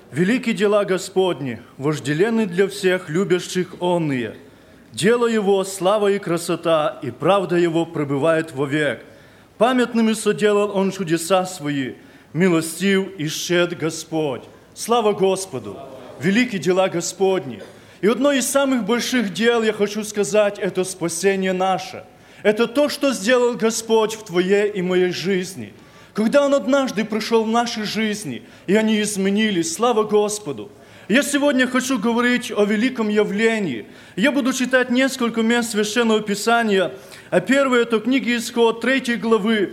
Велики дела Господни, вожделенны для всех любящих онные. Дело Его, слава и красота, и правда Его пребывает вовек. Памятными соделал Он чудеса Свои, милостив и щедр Господь. Слава Господу! Велики дела Господни. И одно из самых больших дел, я хочу сказать, это спасение наше. Это то, что сделал Господь в твоей и моей жизни. Когда Он однажды пришел в наши жизни, и они изменились, слава Господу. Я сегодня хочу говорить о великом явлении. Я буду читать несколько мест Священного Писания, а первое – это книга Исход, 3 главы.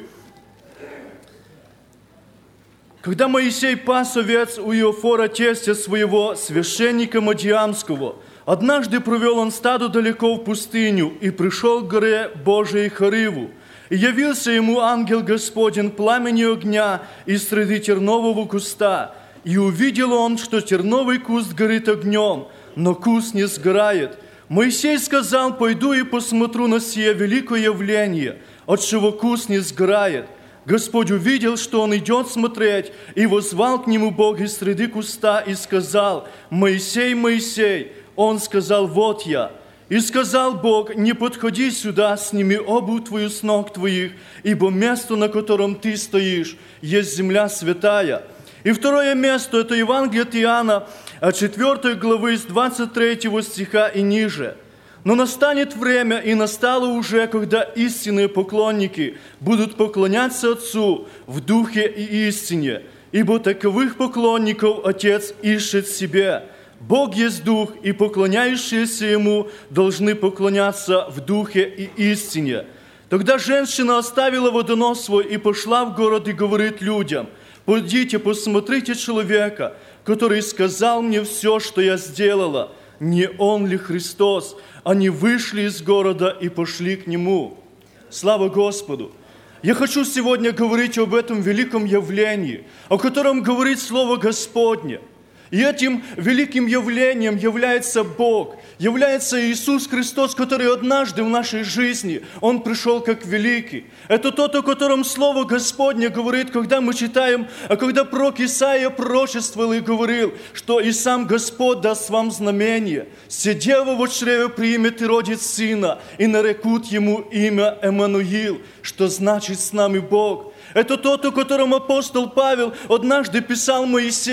Когда Моисей пас овец у Иофора, тестя своего, священника Мадиамского, однажды провел он стадо далеко в пустыню и пришел к горе Божией Хориву. И явился ему ангел Господень пламени огня из среды тернового куста. И увидел он, что терновый куст горит огнем, но куст не сгорает. Моисей сказал: «Пойду и посмотрю на сие великое явление, отчего куст не сгорает». Господь увидел, что он идет смотреть, и воззвал к нему Бог из среды куста и сказал: «Моисей, Моисей!» Он сказал: «Вот я». И сказал Бог: «Не подходи сюда, сними обувь твою с ног твоих, ибо место, на котором ты стоишь, есть земля святая». И второе место – это Евангелие от Иоанна, 4 главы, с 23 стиха и ниже. «Но настанет время, и настало уже, когда истинные поклонники будут поклоняться Отцу в Духе и истине, ибо таковых поклонников Отец ищет себе. Бог есть Дух, и поклоняющиеся Ему должны поклоняться в Духе и истине». Тогда женщина оставила водонос свой и пошла в город и говорит людям: «Пойдите, посмотрите человека, который сказал мне все, что я сделала. Не Он ли Христос?» Они вышли из города и пошли к Нему. Слава Господу! Я хочу сегодня говорить об этом великом явлении, о котором говорит Слово Господне. И этим великим явлением является Бог, является Иисус Христос, который однажды в нашей жизни, Он пришел как великий. Это тот, о котором Слово Господне говорит, когда мы читаем, а когда пророк Исаия пророчествовал и говорил, что «И сам Господь даст вам знамение, сидева во чреве примет и родит сына, и нарекут ему имя Эммануил», что значит «с нами Бог». Это тот, о котором апостол Павел однажды писал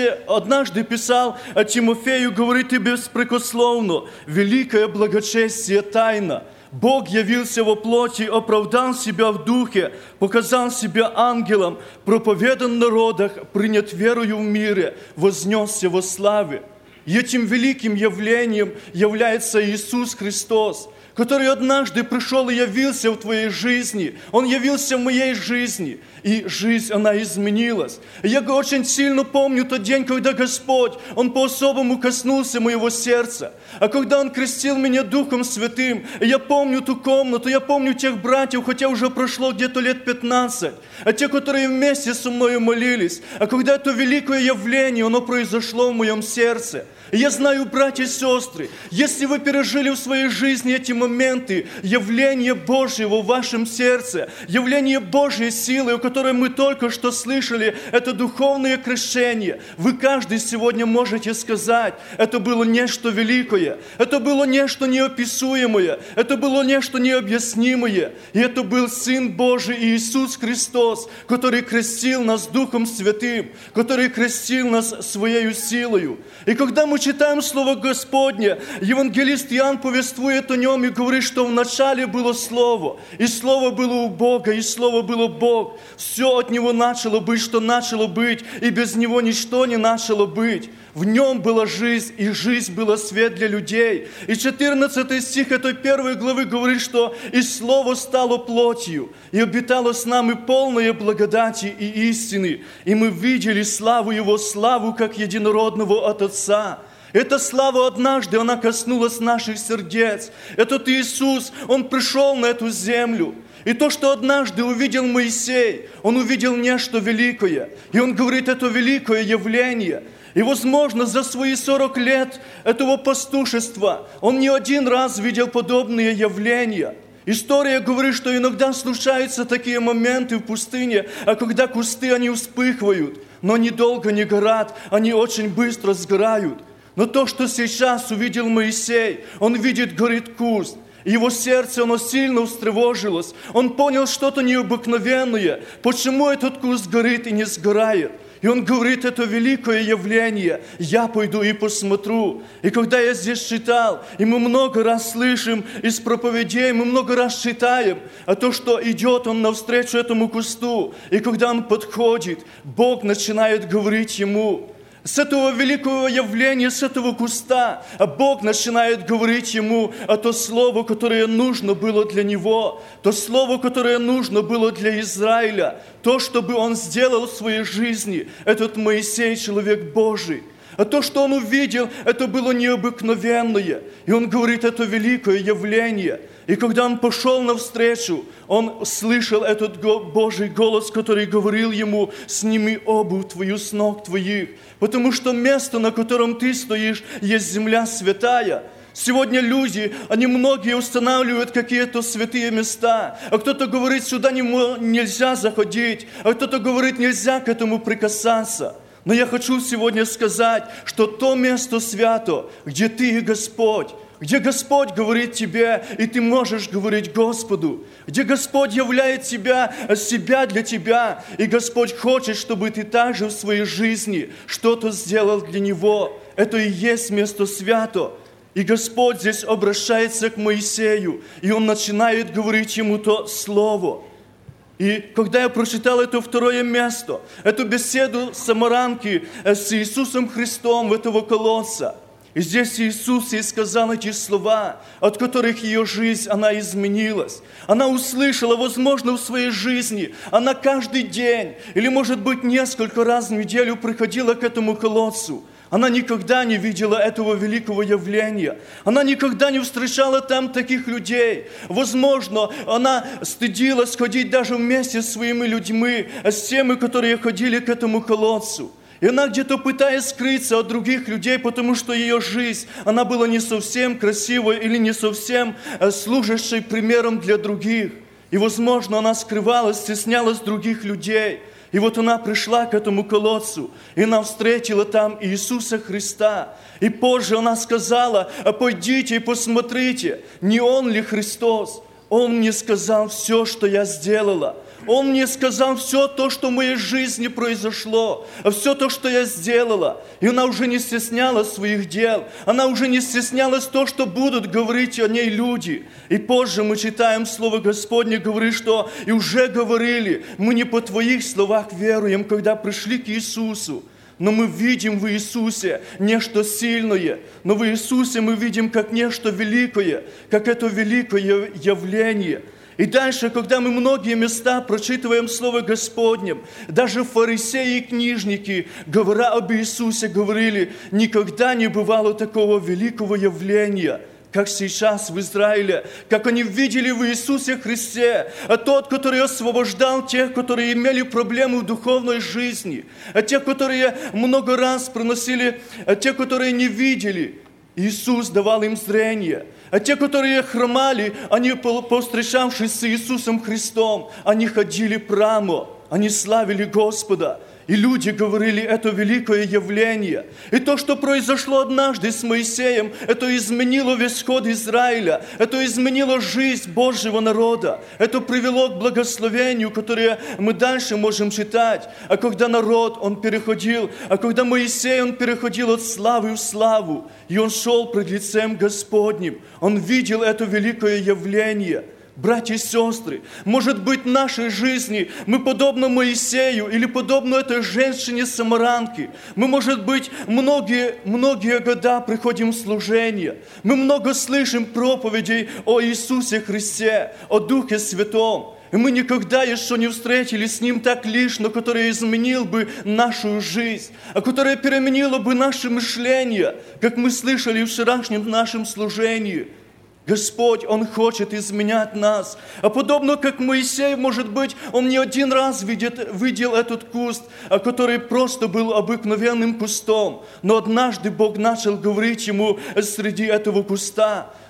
Тимофею, говорит: «И беспрекословно, великое благочестие тайна. Бог явился во плоти, оправдал себя в духе, показал себя ангелом, проповедан в народах, принят верою в мире, вознесся во славе». И этим великим явлением является Иисус Христос, который однажды пришел и явился в твоей жизни. Он явился в моей жизни, и жизнь, она изменилась. И я очень сильно помню тот день, когда Господь, Он по-особому коснулся моего сердца. А когда Он крестил меня Духом Святым, я помню ту комнату, я помню тех братьев, хотя уже прошло где-то лет 15, а те, которые вместе со мной молились. А когда это великое явление, оно произошло в моем сердце. И я знаю, братья и сестры, если вы пережили в своей жизни эти моменты, явление Божье в вашем сердце, явление Божьей силы, о которой мы только что слышали, это духовное крещение, вы каждый сегодня можете сказать: это было нечто великое, это было нечто неописуемое, это было нечто необъяснимое, и это был Сын Божий Иисус Христос, который крестил нас Духом Святым, который крестил нас Своею силою. И когда мы читаем Слово Господне, евангелист Иоанн повествует о Нем и говорит, что вначале было Слово, и Слово было у Бога, и Слово было Бог. Все от Него начало быть, что начало быть, и без Него ничто не начало быть. В Нем была жизнь, и жизнь была свет для людей. И 14 стих этой 1 главы говорит, что «И Слово стало плотью, и обитало с нами полное благодати и истины, и мы видели славу Его, славу как единородного от Отца». Эта слава однажды, она коснулась наших сердец. Этот Иисус, Он пришел на эту землю. И то, что однажды увидел Моисей, он увидел нечто великое. И он говорит, это великое явление. И, возможно, за свои 40 лет этого пастушества он не один раз видел подобные явления. История говорит, что иногда случаются такие моменты в пустыне, а когда кусты, они вспыхивают. но они долго не горят, они очень быстро сгорают. Но то, что сейчас увидел Моисей, он видит, горит куст. Его сердце, оно сильно встревожилось. Он понял что-то необыкновенное. Почему этот куст горит и не сгорает? И он говорит, это великое явление. Я пойду и посмотрю. И когда я здесь читал, и мы много раз слышим из проповедей, мы много раз читаем, а то, что идет он навстречу этому кусту. И когда он подходит, Бог начинает говорить ему. С этого великого явления, с этого куста, Бог начинает говорить ему то слово, которое нужно было для него, то слово, которое нужно было для Израиля, то, чтобы он сделал в своей жизни, этот Моисей, человек Божий. А то, что он увидел, это было необыкновенное. И он говорит, это великое явление. И когда он пошел навстречу, он слышал этот Божий голос, который говорил ему, сними обувь твою с ног твоих. Потому что место, на котором ты стоишь, есть земля святая. Сегодня люди, они многие устанавливают какие-то святые места. А кто-то говорит, сюда нельзя заходить. А кто-то говорит, нельзя к этому прикасаться. Но я хочу сегодня сказать, что то место свято, где ты и Господь, где Господь говорит тебе, и ты можешь говорить Господу, где Господь являет себя для тебя, и Господь хочет, чтобы ты также в своей жизни что-то сделал для Него. Это и есть место свято. И Господь здесь обращается к Моисею, и Он начинает говорить ему то слово. И когда я прочитал это второе место, эту беседу самарянки с Иисусом Христом в этого колодца, и здесь Иисус ей сказал эти слова, от которых ее жизнь, она изменилась. Она услышала, возможно, в своей жизни, она каждый день, или, может быть, несколько раз в неделю приходила к этому колодцу. Она никогда не видела этого великого явления. Она никогда не встречала там таких людей. Возможно, она стыдилась ходить даже вместе с своими людьми, с теми, которые ходили к этому колодцу. И она где-то пытаясь скрыться от других людей, потому что ее жизнь, она была не совсем красивой или не совсем служащей примером для других. И, возможно, она скрывалась, стеснялась других людей. И вот она пришла к этому колодцу, и она встретила там Иисуса Христа. И позже она сказала, пойдите и посмотрите, не Он ли Христос? Он мне сказал все, что я сделала. Он мне сказал все то, что в моей жизни произошло, все то, что я сделала. И она уже не стеснялась своих дел, она уже не стеснялась то, что будут говорить о ней люди. И позже мы читаем Слово Господне, говорит, что и уже говорили, мы не по Твоих словах веруем, когда пришли к Иисусу. Но мы видим в Иисусе нечто сильное, но в Иисусе мы видим как нечто великое, как это великое явление. И дальше, когда мы многие места прочитываем Слово Господнем, даже фарисеи и книжники, говоря об Иисусе, говорили, никогда не бывало такого великого явления, как сейчас в Израиле, как они видели в Иисусе Христе, тот, который освобождал тех, которые имели проблемы в духовной жизни, тех, которые много раз приносили, тех, которые не видели. Иисус давал им зрение. А те, которые хромали, они, повстречавшись с Иисусом Христом, они ходили прямо, они славили Господа. И люди говорили, это великое явление. И то, что произошло однажды с Моисеем, это изменило весь ход Израиля, это изменило жизнь Божьего народа. Это привело к благословению, которое мы дальше можем читать. А когда народ, он переходил, а когда Моисей, он переходил от славы в славу, и он шел пред лицем Господним, он видел это великое явление. Братья и сестры, может быть, в нашей жизни мы подобно Моисею или подобно этой женщине-самарянке. Мы, может быть, многие года приходим в служение. Мы много слышим проповедей о Иисусе Христе, о Духе Святом. И мы никогда еще не встретились с Ним так лично, который изменил бы нашу жизнь, а которое переменило бы наше мышление, как мы слышали в вчерашнем нашем служении. Господь, Он хочет изменять нас. А подобно как Моисей, может быть, он не один раз видел этот куст, который просто был обыкновенным кустом. Но однажды Бог начал говорить ему среди этого куста.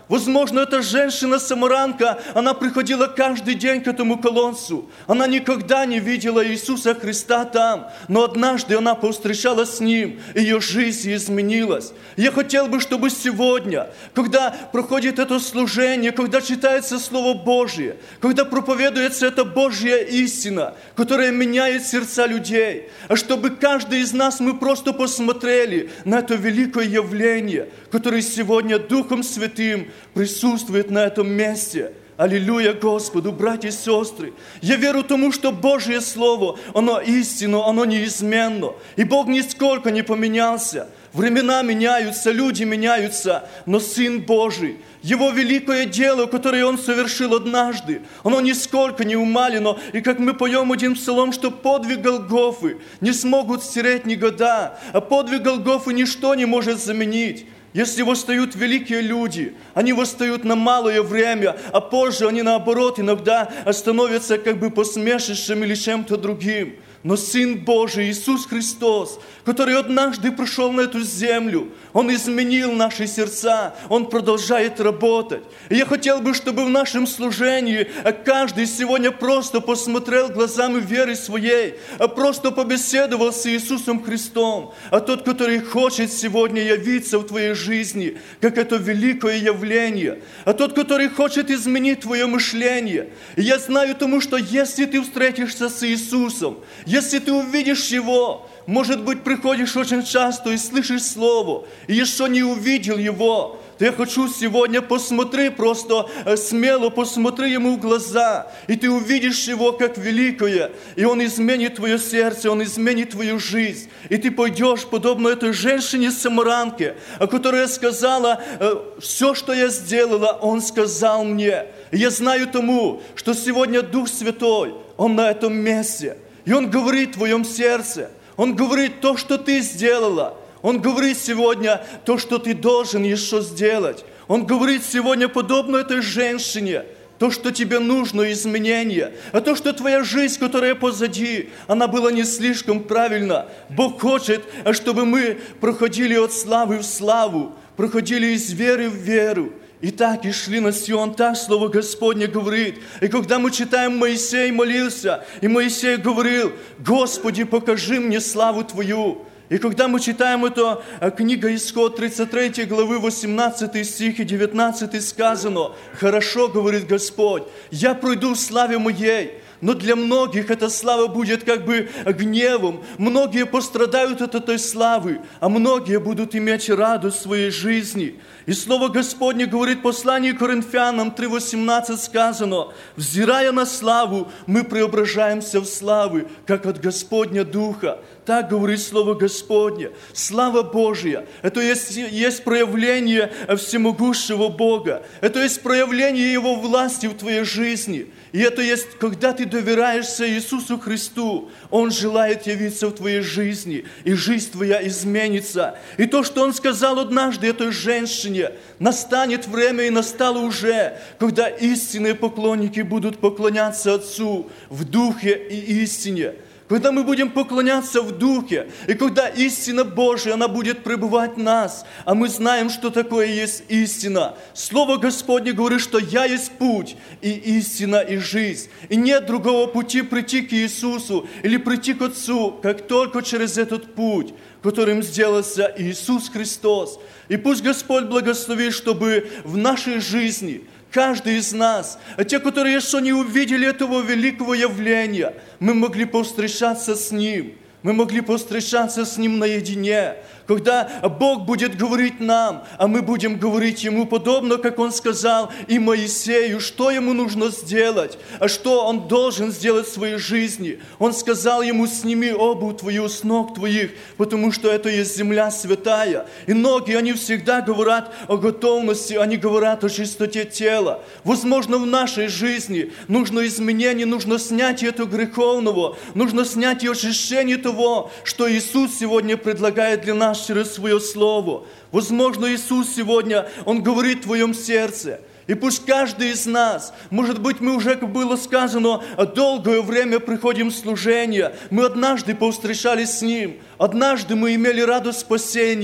Возможно, эта женщина-самарянка, она приходила каждый день к этому колодцу. Она никогда не видела Иисуса Христа там, но однажды она повстречалась с Ним, ее жизнь изменилась. Я хотел бы, чтобы сегодня, когда проходит это служение, когда читается Слово Божье, когда проповедуется эта Божья истина, которая меняет сердца людей, а чтобы каждый из нас, мы просто посмотрели на это великое явление, которое сегодня Духом Святым присутствует на этом месте. Аллилуйя Господу, братья и сестры. Я верю тому, что Божье Слово, оно истинно, оно неизменно. И Бог нисколько не поменялся. Времена меняются, люди меняются, но Сын Божий, Его великое дело, которое Он совершил однажды, оно нисколько не умалено. И как мы поем один псалом, что подвиг Голгофы не смогут стереть ни года, а подвиг Голгофы ничто не может заменить. Если восстают великие люди, они восстают на малое время, а позже они наоборот иногда становятся как бы посмешищем или чем-то другим. Но Сын Божий, Иисус Христос, который однажды пришел на эту землю, Он изменил наши сердца, Он продолжает работать. И я хотел бы, чтобы в нашем служении каждый сегодня просто посмотрел глазами веры своей, просто побеседовал с Иисусом Христом. А тот, который хочет сегодня явиться в твоей жизни, как это великое явление, а тот, который хочет изменить твое мышление. И я знаю тому, что если ты встретишься с Иисусом, если ты увидишь Его, может быть, приходишь очень часто и слышишь Слово, и еще не увидел Его, то я хочу сегодня посмотри, просто смело посмотри Ему в глаза, и ты увидишь Его как великое, и Он изменит твое сердце, Он изменит твою жизнь, и ты пойдешь, подобно этой женщине-самарянке, которая сказала, все, что я сделала, Он сказал мне. И я знаю тому, что сегодня Дух Святой, Он на этом месте, и Он говорит в твоем сердце, Он говорит то, что ты сделала. Он говорит сегодня то, что ты должен еще сделать. Он говорит сегодня, подобно этой женщине, то, что тебе нужно, изменение. А то, что твоя жизнь, которая позади, она была не слишком правильна. Бог хочет, чтобы мы проходили от славы в славу, проходили из веры в веру. И так и шли на Сион, так Слово Господне говорит. И когда мы читаем, Моисей молился, и Моисей говорил, Господи, покажи мне славу Твою. И когда мы читаем эту книгу Исход 33 главы 18 стих и 19 сказано, хорошо, говорит Господь, я пройду в славе Моей. Но для многих эта слава будет как бы гневом. Многие пострадают от этой славы, а многие будут иметь радость в своей жизни. И Слово Господне говорит в послании к Коринфянам 3:18 сказано, «Взирая на славу, мы преображаемся в славы, как от Господня Духа». Так говорит Слово Господне. Слава Божья. Это есть проявление всемогущего Бога. Это есть проявление Его власти в твоей жизни. И это есть, когда ты доверяешься Иисусу Христу, Он желает явиться в твоей жизни, и жизнь твоя изменится. И то, что Он сказал однажды этой женщине, настанет время, и настало уже, когда истинные поклонники будут поклоняться Отцу в Духе и истине. Когда мы будем поклоняться в Духе, и когда истина Божия, она будет пребывать в нас, а мы знаем, что такое есть истина. Слово Господне говорит, что «Я есть путь, и истина, и жизнь». И нет другого пути прийти к Иисусу или прийти к Отцу, как только через этот путь, которым сделался Иисус Христос. И пусть Господь благословит, чтобы в нашей жизни каждый из нас, а те, которые еще не увидели этого великого явления, мы могли повстречаться с Ним. Мы могли повстречаться с Ним наедине, когда Бог будет говорить нам, а мы будем говорить Ему, подобно, как Он сказал и Моисею, что ему нужно сделать, а что он должен сделать в своей жизни. Он сказал ему, сними обувь твою с ног твоих, потому что это есть земля святая. И ноги, они всегда говорят о готовности, они говорят о чистоте тела. Возможно, в нашей жизни нужно изменение, нужно снятие этого греховного, нужно снятие очищения того, что Иисус сегодня предлагает для нас через Свое Слово. Возможно, Иисус сегодня, Он говорит в твоем сердце. И пусть каждый из нас, может быть, мы уже, как было сказано, долгое время приходим в служение. Мы однажды повстречались с Ним, однажды мы имели радость спасения.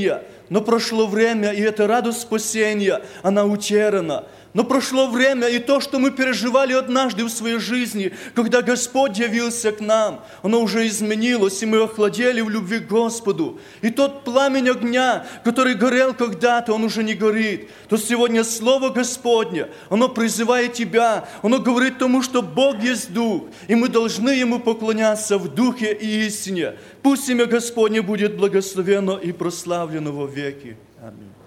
но прошло время, и эта радость спасения, она утеряна. Но прошло время, и то, что мы переживали однажды в своей жизни, когда Господь явился к нам, оно уже изменилось, и мы охладели в любви к Господу. И тот пламень огня, который горел когда-то, он уже не горит. То сегодня Слово Господне, оно призывает тебя, оно говорит тому, что Бог есть Дух, и мы должны Ему поклоняться в Духе и истине. Пусть имя Господне будет благословено и прославлено во веки. Аминь.